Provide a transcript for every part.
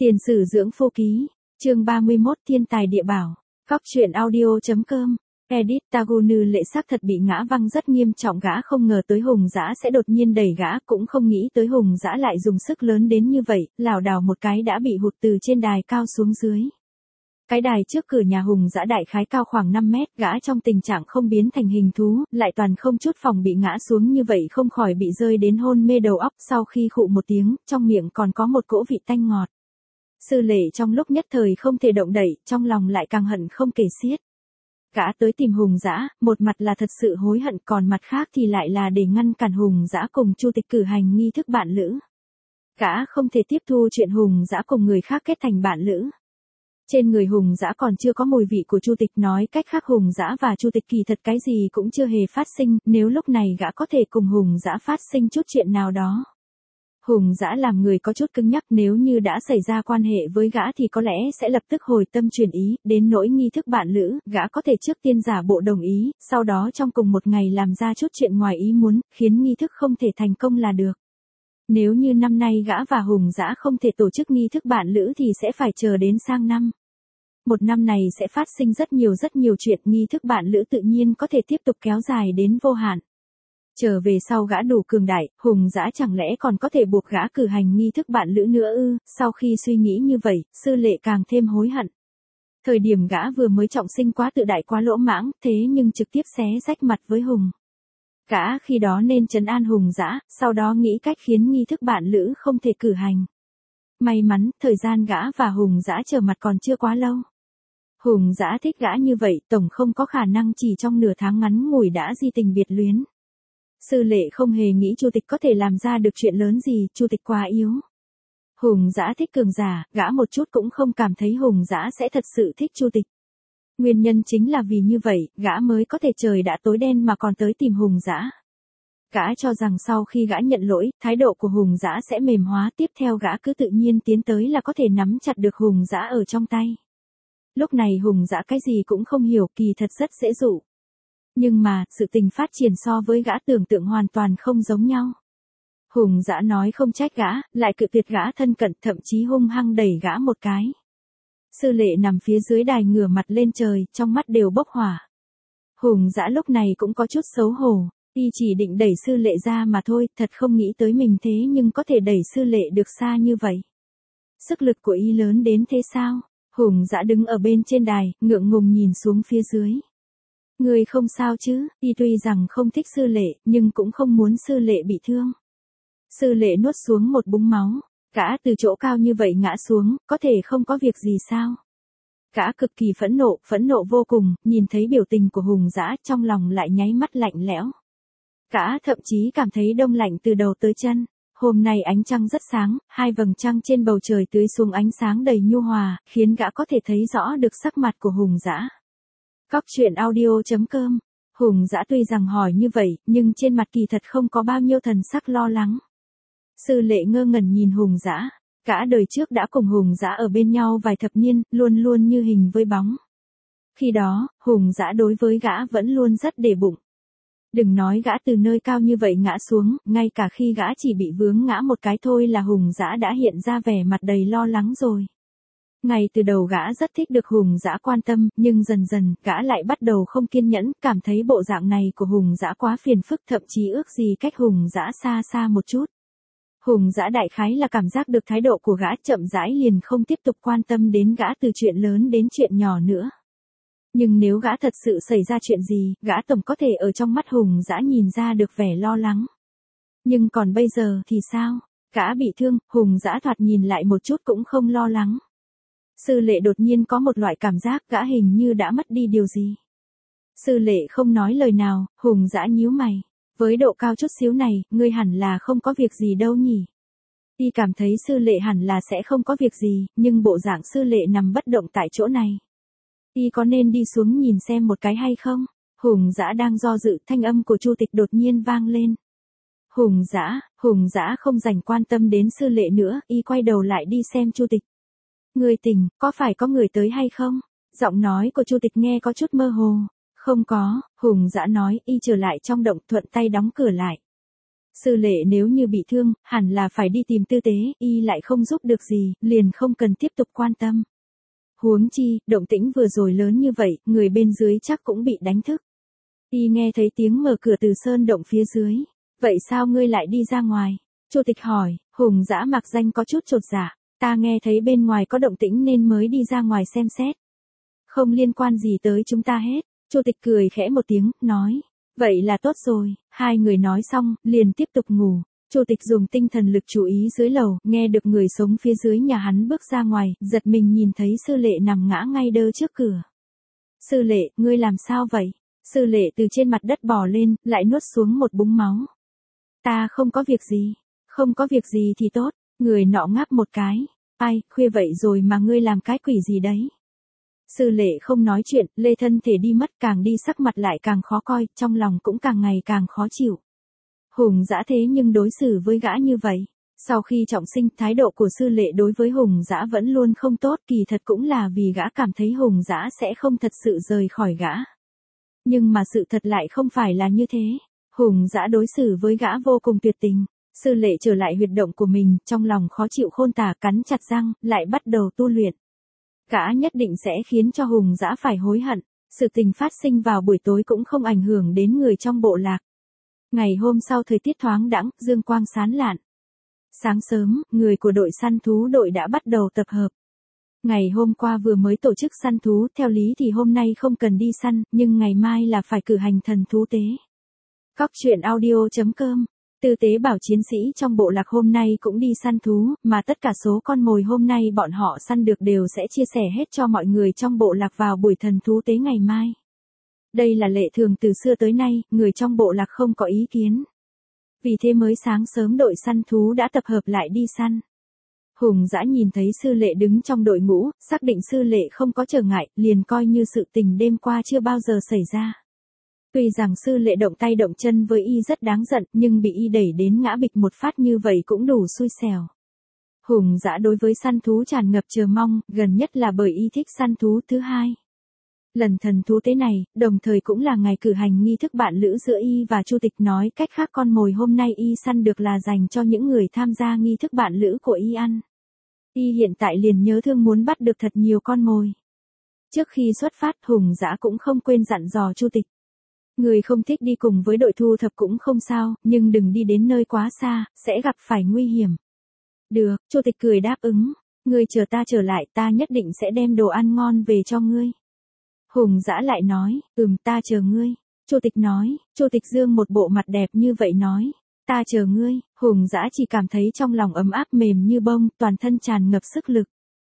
Tiền sử dưỡng phu ký, chương 31 thiên tài địa bảo, Cóc truyện audio.com, edit Tagunu Lệ sắc thật bị ngã văng rất nghiêm trọng, gã không ngờ tới Hùng Dã sẽ đột nhiên đẩy gã, cũng không nghĩ tới Hùng Dã lại dùng sức lớn đến như vậy, lảo đảo một cái đã bị hụt từ trên đài cao xuống dưới. Cái đài trước cửa nhà Hùng Dã đại khái cao khoảng 5 mét, gã trong tình trạng không biến thành hình thú, lại toàn không chút phòng bị ngã xuống như vậy không khỏi bị rơi đến hôn mê đầu óc, sau khi khụ một tiếng, trong miệng còn có một cỗ vị tanh ngọt. Sư Lệ trong lúc nhất thời không thể động đậy, trong lòng lại càng hận không kể xiết. Gã tới tìm Hùng Dã, một mặt là thật sự hối hận, còn mặt khác thì lại là để ngăn cản Hùng Dã cùng Chu Tịch cử hành nghi thức bạn lữ. Gã không thể tiếp thu chuyện Hùng Dã cùng người khác kết thành bạn lữ. Trên người Hùng Dã còn chưa có mùi vị của Chu Tịch, nói cách khác Hùng Dã và Chu Tịch kỳ thật cái gì cũng chưa hề phát sinh, nếu lúc này gã có thể cùng Hùng Dã phát sinh chút chuyện nào đó. Hùng Dã làm người có chút cứng nhắc, nếu như đã xảy ra quan hệ với gã thì có lẽ sẽ lập tức hồi tâm chuyển ý, đến nỗi nghi thức bạn lữ, gã có thể trước tiên giả bộ đồng ý, sau đó trong cùng một ngày làm ra chút chuyện ngoài ý muốn, khiến nghi thức không thể thành công là được. Nếu như năm nay gã và Hùng Dã không thể tổ chức nghi thức bạn lữ thì sẽ phải chờ đến sang năm. Một năm này sẽ phát sinh rất nhiều chuyện, nghi thức bạn lữ tự nhiên có thể tiếp tục kéo dài đến vô hạn. Trở về sau gã đủ cường đại, Hùng Dã chẳng lẽ còn có thể buộc gã cử hành nghi thức bạn lữ nữa ư? Sau khi suy nghĩ như vậy, Sư Lệ càng thêm hối hận. Thời điểm gã vừa mới trọng sinh quá tự đại quá lỗ mãng, thế nhưng trực tiếp xé rách mặt với Hùng. Gã khi đó nên trấn an Hùng Dã, sau đó nghĩ cách khiến nghi thức bạn lữ không thể cử hành. May mắn, thời gian gã và Hùng Dã trở mặt còn chưa quá lâu. Hùng Dã thích gã như vậy, tổng không có khả năng chỉ trong nửa tháng ngắn ngủi đã di tình biệt luyến. Sư Lệ không hề nghĩ Chu Tịch có thể làm ra được chuyện lớn gì, Chu Tịch quá yếu. Hùng Dã thích cường giả, gã một chút cũng không cảm thấy Hùng Dã sẽ thật sự thích Chu Tịch. Nguyên nhân chính là vì như vậy, gã mới có thể trời đã tối đen mà còn tới tìm Hùng Dã. Gã cho rằng sau khi gã nhận lỗi, thái độ của Hùng Dã sẽ mềm hóa, tiếp theo gã cứ tự nhiên tiến tới là có thể nắm chặt được Hùng Dã ở trong tay. Lúc này Hùng Dã cái gì cũng không hiểu, kỳ thật rất dễ dụ. Nhưng mà, sự tình phát triển so với gã tưởng tượng hoàn toàn không giống nhau. Hùng Dã nói không trách gã, lại cự tuyệt gã thân cận, thậm chí hung hăng đẩy gã một cái. Sư Lệ nằm phía dưới đài ngửa mặt lên trời, trong mắt đều bốc hỏa. Hùng Dã lúc này cũng có chút xấu hổ, y chỉ định đẩy Sư Lệ ra mà thôi, thật không nghĩ tới mình thế nhưng có thể đẩy Sư Lệ được xa như vậy. Sức lực của y lớn đến thế sao? Hùng Dã đứng ở bên trên đài, ngượng ngùng nhìn xuống phía dưới. Người không sao chứ? Y tuy rằng không thích Sư Lệ, nhưng cũng không muốn Sư Lệ bị thương. Sư Lệ nuốt xuống một búng máu. Gã từ chỗ cao như vậy ngã xuống, có thể không có việc gì sao? Gã cực kỳ phẫn nộ vô cùng, nhìn thấy biểu tình của Hùng Dã, trong lòng lại nháy mắt lạnh lẽo. Gã thậm chí cảm thấy đông lạnh từ đầu tới chân. Hôm nay ánh trăng rất sáng, hai vầng trăng trên bầu trời tưới xuống ánh sáng đầy nhu hòa, khiến gã có thể thấy rõ được sắc mặt của Hùng Dã. Cóc truyện audio.com. Hùng Dã tuy rằng hỏi như vậy, nhưng trên mặt kỳ thật không có bao nhiêu thần sắc lo lắng. Sư Lệ ngơ ngẩn nhìn Hùng Dã, gã đời trước đã cùng Hùng Dã ở bên nhau vài thập niên, luôn luôn như hình với bóng. Khi đó, Hùng Dã đối với gã vẫn luôn rất để bụng. Đừng nói gã từ nơi cao như vậy ngã xuống, ngay cả khi gã chỉ bị vướng ngã một cái thôi là Hùng Dã đã hiện ra vẻ mặt đầy lo lắng rồi. Ngay từ đầu gã rất thích được Hùng Dã quan tâm, nhưng dần dần, gã lại bắt đầu không kiên nhẫn, cảm thấy bộ dạng này của Hùng Dã quá phiền phức, thậm chí ước gì cách Hùng Dã xa xa một chút. Hùng Dã đại khái là cảm giác được thái độ của gã, chậm rãi liền không tiếp tục quan tâm đến gã từ chuyện lớn đến chuyện nhỏ nữa. Nhưng nếu gã thật sự xảy ra chuyện gì, gã tổng có thể ở trong mắt Hùng Dã nhìn ra được vẻ lo lắng. Nhưng còn bây giờ thì sao? Gã bị thương, Hùng Dã thoạt nhìn lại một chút cũng không lo lắng. Sư Lệ đột nhiên có một loại cảm giác gã hình như đã mất đi điều gì. Sư Lệ không nói lời nào, Hùng Dã nhíu mày. Với độ cao chút xíu này, ngươi hẳn là không có việc gì đâu nhỉ? Y cảm thấy Sư Lệ hẳn là sẽ không có việc gì, nhưng bộ dạng Sư Lệ nằm bất động tại chỗ này. Y có nên đi xuống nhìn xem một cái hay không? Hùng Dã đang do dự, thanh âm của Chu Tịch đột nhiên vang lên. Hùng Dã không dành quan tâm đến Sư Lệ nữa, y quay đầu lại đi xem Chu Tịch. Người tỉnh, có phải có người tới hay không? Giọng nói của Chu Tịch nghe có chút mơ hồ. Không có, Hùng Dã nói, y trở lại trong động, thuận tay đóng cửa lại. Sư Lệ nếu như bị thương, hẳn là phải đi tìm tư tế, y lại không giúp được gì, liền không cần tiếp tục quan tâm. Huống chi, động tĩnh vừa rồi lớn như vậy, người bên dưới chắc cũng bị đánh thức. Y nghe thấy tiếng mở cửa từ sơn động phía dưới. Vậy sao ngươi lại đi ra ngoài? Chu Tịch hỏi. Hùng Dã mặc danh có chút chột dạ. Ta nghe thấy bên ngoài có động tĩnh nên mới đi ra ngoài xem xét. Không liên quan gì tới chúng ta hết. Chu Tịch cười khẽ một tiếng, nói. Vậy là tốt rồi. Hai người nói xong, liền tiếp tục ngủ. Chu Tịch dùng tinh thần lực chú ý dưới lầu, nghe được người sống phía dưới nhà hắn bước ra ngoài, giật mình nhìn thấy Sư Lệ nằm ngã ngay đơ trước cửa. Sư Lệ, ngươi làm sao vậy? Sư Lệ từ trên mặt đất bò lên, lại nuốt xuống một búng máu. Ta không có việc gì. Không có việc gì thì tốt. Người nọ ngáp một cái. Ai, khuya vậy rồi mà ngươi làm cái quỷ gì đấy? Sư Lệ không nói chuyện, lê thân thể đi mất, càng đi sắc mặt lại càng khó coi, trong lòng cũng càng ngày càng khó chịu. Hùng Dã thế nhưng đối xử với gã như vậy. Sau khi trọng sinh, thái độ của Sư Lệ đối với Hùng Dã vẫn luôn không tốt, kỳ thật cũng là vì gã cảm thấy Hùng Dã sẽ không thật sự rời khỏi gã. Nhưng mà sự thật lại không phải là như thế. Hùng Dã đối xử với gã vô cùng tuyệt tình. Sư Lệ trở lại huyệt động của mình, trong lòng khó chịu khôn tả, cắn chặt răng, lại bắt đầu tu luyện. Gã nhất định sẽ khiến cho Hùng Dã phải hối hận. Sự tình phát sinh vào buổi tối cũng không ảnh hưởng đến người trong bộ lạc. Ngày hôm sau thời tiết thoáng đãng, dương quang sáng lạn. Sáng sớm, người của đội săn thú đội đã bắt đầu tập hợp. Ngày hôm qua vừa mới tổ chức săn thú, theo lý thì hôm nay không cần đi săn, nhưng ngày mai là phải cử hành thần thú tế. Cóc truyện audio.com. Tư tế bảo chiến sĩ trong bộ lạc hôm nay cũng đi săn thú, mà tất cả số con mồi hôm nay bọn họ săn được đều sẽ chia sẻ hết cho mọi người trong bộ lạc vào buổi thần thú tế ngày mai. Đây là lệ thường từ xưa tới nay, người trong bộ lạc không có ý kiến. Vì thế mới sáng sớm đội săn thú đã tập hợp lại đi săn. Hùng Dã nhìn thấy Sư Lệ đứng trong đội ngũ, xác định Sư Lệ không có trở ngại, liền coi như sự tình đêm qua chưa bao giờ xảy ra. Tuy rằng Sư Lệ động tay động chân với y rất đáng giận, nhưng bị y đẩy đến ngã bịch một phát như vậy cũng đủ xui xẻo. Hùng Dã đối với săn thú tràn ngập chờ mong, gần nhất là bởi y thích săn thú thứ hai. Lần thần thú tế này, đồng thời cũng là ngày cử hành nghi thức bạn lữ giữa y và Chu Tịch, nói cách khác con mồi hôm nay y săn được là dành cho những người tham gia nghi thức bạn lữ của y ăn. Y hiện tại liền nhớ thương muốn bắt được thật nhiều con mồi. Trước khi xuất phát, Hùng Dã cũng không quên dặn dò Chu Tịch. Người không thích đi cùng với đội thu thập cũng không sao, nhưng đừng đi đến nơi quá xa, sẽ gặp phải nguy hiểm. Được, Chu Tịch cười đáp ứng. Ngươi chờ ta trở lại, ta nhất định sẽ đem đồ ăn ngon về cho ngươi. Hùng Dã lại nói, ta chờ ngươi. Chu Tịch nói, Chu Tịch dương một bộ mặt đẹp như vậy nói, ta chờ ngươi. Hùng Dã chỉ cảm thấy trong lòng ấm áp mềm như bông, toàn thân tràn ngập sức lực.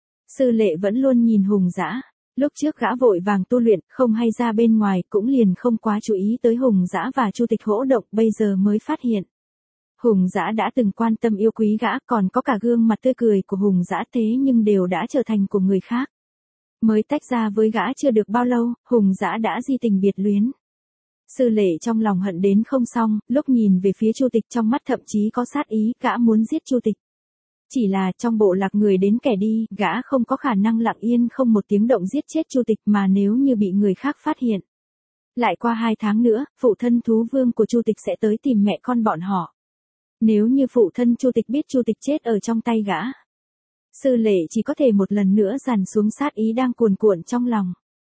Sư Lệ vẫn luôn nhìn Hùng Dã. Lúc trước gã vội vàng tu luyện, không hay ra bên ngoài, cũng liền không quá chú ý tới Hùng Dã và Chu Tịch hỗ động, bây giờ mới phát hiện. Hùng Dã đã từng quan tâm yêu quý gã, còn có cả gương mặt tươi cười của Hùng Dã, thế nhưng đều đã trở thành của người khác. Mới tách ra với gã chưa được bao lâu, Hùng Dã đã di tình biệt luyến. Sư Lệ trong lòng hận đến không xong, lúc nhìn về phía Chu Tịch trong mắt thậm chí có sát ý, gã muốn giết Chu Tịch. Chỉ là trong bộ lạc người đến kẻ đi, gã không có khả năng lặng yên không một tiếng động giết chết Chu Tịch, mà nếu như bị người khác phát hiện. Lại qua 2 tháng nữa, phụ thân thú vương của Chu Tịch sẽ tới tìm mẹ con bọn họ. Nếu như phụ thân Chu Tịch biết Chu Tịch chết ở trong tay gã, Sư Lệ chỉ có thể một lần nữa dằn xuống sát ý đang cuồn cuộn trong lòng.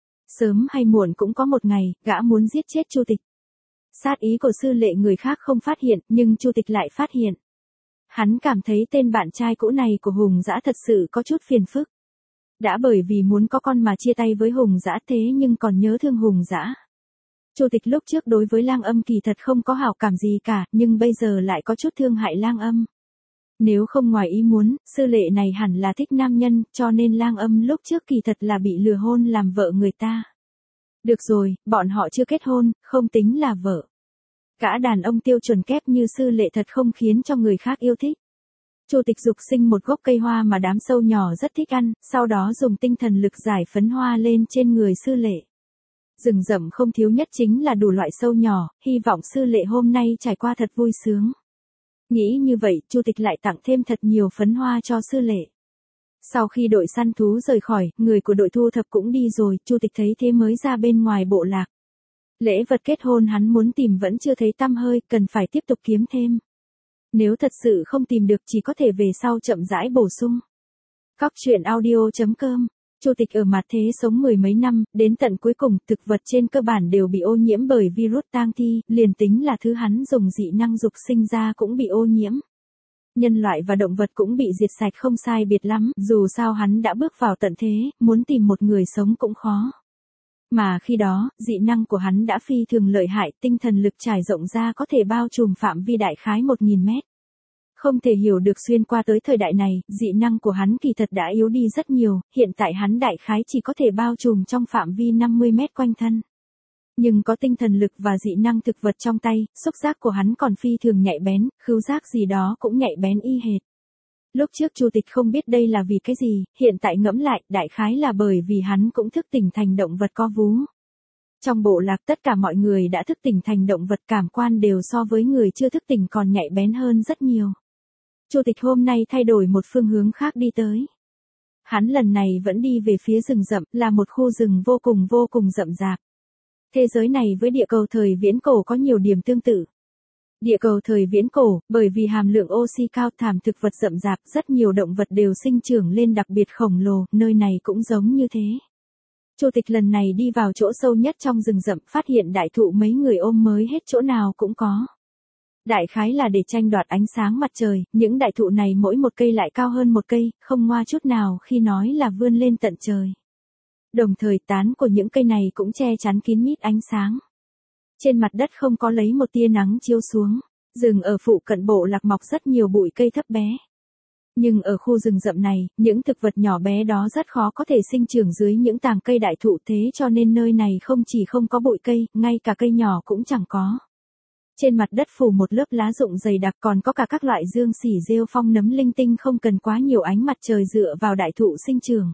Sớm hay muộn cũng có một ngày, gã muốn giết chết Chu Tịch. Sát ý của Sư Lệ người khác không phát hiện, nhưng Chu Tịch lại phát hiện. Hắn cảm thấy tên bạn trai cũ này của Hùng Dã thật sự có chút phiền phức. Đã bởi vì muốn có con mà chia tay với Hùng Dã, thế nhưng còn nhớ thương Hùng Dã. Chu Tịch lúc trước đối với Lang Âm kỳ thật không có hảo cảm gì cả, nhưng bây giờ lại có chút thương hại Lang Âm. Nếu không ngoài ý muốn, Sư Lệ này hẳn là thích nam nhân, cho nên Lang Âm lúc trước kỳ thật là bị lừa hôn làm vợ người ta. Được rồi, bọn họ chưa kết hôn, không tính là vợ. Cả đàn ông tiêu chuẩn kép như Sư Lệ thật không khiến cho người khác yêu thích. Chu Tịch dục sinh một gốc cây hoa mà đám sâu nhỏ rất thích ăn, sau đó dùng tinh thần lực giải phấn hoa lên trên người Sư Lệ. Rừng rậm không thiếu nhất chính là đủ loại sâu nhỏ, hy vọng Sư Lệ hôm nay trải qua thật vui sướng. Nghĩ như vậy, Chu Tịch lại tặng thêm thật nhiều phấn hoa cho Sư Lệ. Sau khi đội săn thú rời khỏi, người của đội thu thập cũng đi rồi, Chu Tịch thấy thế mới ra bên ngoài bộ lạc. Lễ vật kết hôn hắn muốn tìm vẫn chưa thấy tăm hơi, cần phải tiếp tục kiếm thêm. Nếu thật sự không tìm được chỉ có thể về sau chậm rãi bổ sung. Cóc truyện audio.com. Chu Tịch ở mặt thế sống mười mấy năm, đến tận cuối cùng thực vật trên cơ bản đều bị ô nhiễm bởi virus tang thi, liền tính là thứ hắn dùng dị năng dục sinh ra cũng bị ô nhiễm. Nhân loại và động vật cũng bị diệt sạch không sai biệt lắm, dù sao hắn đã bước vào tận thế, muốn tìm một người sống cũng khó. Mà khi đó, dị năng của hắn đã phi thường lợi hại, tinh thần lực trải rộng ra có thể bao trùm phạm vi đại khái 1000 mét. Không thể hiểu được xuyên qua tới thời đại này, dị năng của hắn kỳ thật đã yếu đi rất nhiều, hiện tại hắn đại khái chỉ có thể bao trùm trong phạm vi 50 mét quanh thân. Nhưng có tinh thần lực và dị năng thực vật trong tay, xúc giác của hắn còn phi thường nhạy bén, khứu giác gì đó cũng nhạy bén y hệt. Lúc trước Chu Tịch không biết đây là vì cái gì, hiện tại ngẫm lại, đại khái là bởi vì hắn cũng thức tỉnh thành động vật có vú. Trong bộ lạc tất cả mọi người đã thức tỉnh thành động vật, cảm quan đều so với người chưa thức tỉnh còn nhạy bén hơn rất nhiều. Chu Tịch hôm nay thay đổi một phương hướng khác đi tới. Hắn lần này vẫn đi về phía rừng rậm, là một khu rừng vô cùng rậm rạp. Thế giới này với địa cầu thời viễn cổ có nhiều điểm tương tự. Địa cầu thời viễn cổ, bởi vì hàm lượng oxy cao, thảm thực vật rậm rạp, rất nhiều động vật đều sinh trưởng lên đặc biệt khổng lồ, nơi này cũng giống như thế. Chu Tịch lần này đi vào chỗ sâu nhất trong rừng rậm, phát hiện đại thụ mấy người ôm mới hết chỗ nào cũng có. Đại khái là để tranh đoạt ánh sáng mặt trời, những đại thụ này mỗi một cây lại cao hơn một cây, không ngoa chút nào khi nói là vươn lên tận trời. Đồng thời tán của những cây này cũng che chắn kín mít ánh sáng. Trên mặt đất không có lấy một tia nắng chiếu xuống, rừng ở phụ cận bộ lạc mọc rất nhiều bụi cây thấp bé. Nhưng ở khu rừng rậm này, những thực vật nhỏ bé đó rất khó có thể sinh trưởng dưới những tàng cây đại thụ, thế cho nên nơi này không chỉ không có bụi cây, ngay cả cây nhỏ cũng chẳng có. Trên mặt đất phủ một lớp lá rụng dày đặc, còn có cả các loại dương xỉ, rêu phong, nấm linh tinh không cần quá nhiều ánh mặt trời dựa vào đại thụ sinh trưởng.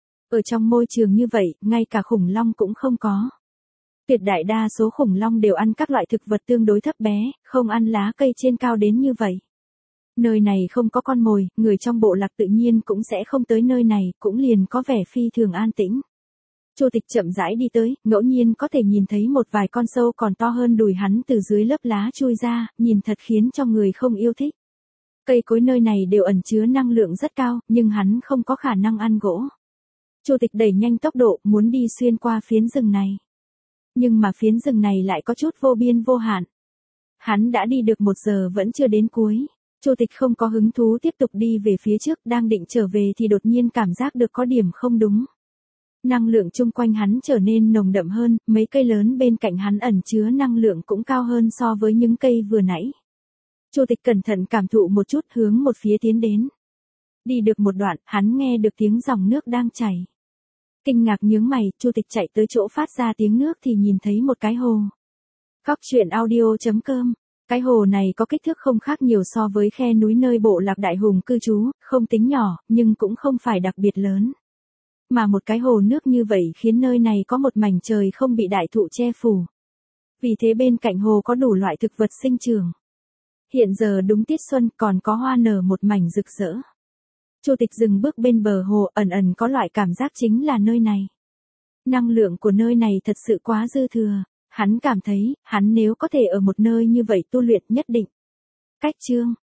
Ở trong môi trường như vậy, ngay cả khủng long cũng không có. Tuyệt đại đa số khủng long đều ăn các loại thực vật tương đối thấp bé, không ăn lá cây trên cao đến như vậy. Nơi này không có con mồi, người trong bộ lạc tự nhiên cũng sẽ không tới nơi này, cũng liền có vẻ phi thường an tĩnh. Chu Tịch chậm rãi đi tới, ngẫu nhiên có thể nhìn thấy một vài con sâu còn to hơn đùi hắn từ dưới lớp lá chui ra, nhìn thật khiến cho người không yêu thích. Cây cối nơi này đều ẩn chứa năng lượng rất cao, nhưng hắn không có khả năng ăn gỗ. Chu Tịch đẩy nhanh tốc độ, muốn đi xuyên qua phiến rừng này. Nhưng mà phiến rừng này lại có chút vô biên vô hạn. Hắn đã đi được 1 giờ vẫn chưa đến cuối. Chu Tịch không có hứng thú tiếp tục đi về phía trước, đang định trở về thì đột nhiên cảm giác được có điểm không đúng. Năng lượng chung quanh hắn trở nên nồng đậm hơn, mấy cây lớn bên cạnh hắn ẩn chứa năng lượng cũng cao hơn so với những cây vừa nãy. Chu Tịch cẩn thận cảm thụ một chút, hướng một phía tiến đến. Đi được một đoạn, hắn nghe được tiếng dòng nước đang chảy. Kinh ngạc nhướng mày, Chu Tịch chạy tới chỗ phát ra tiếng nước thì nhìn thấy một cái hồ. Cóc truyện audio.com. Cái hồ này có kích thước không khác nhiều so với khe núi nơi bộ lạc đại hùng cư trú, không tính nhỏ, nhưng cũng không phải đặc biệt lớn. Mà một cái hồ nước như vậy khiến nơi này có một mảnh trời không bị đại thụ che phủ. Vì thế bên cạnh hồ có đủ loại thực vật sinh trưởng. Hiện giờ đúng tiết xuân, còn có hoa nở một mảnh rực rỡ. Chu Tịch dừng bước bên bờ hồ, ẩn ẩn có loại cảm giác chính là nơi này. Năng lượng của nơi này thật sự quá dư thừa. Hắn cảm thấy, hắn nếu có thể ở một nơi như vậy tu luyện nhất định. Cách chương.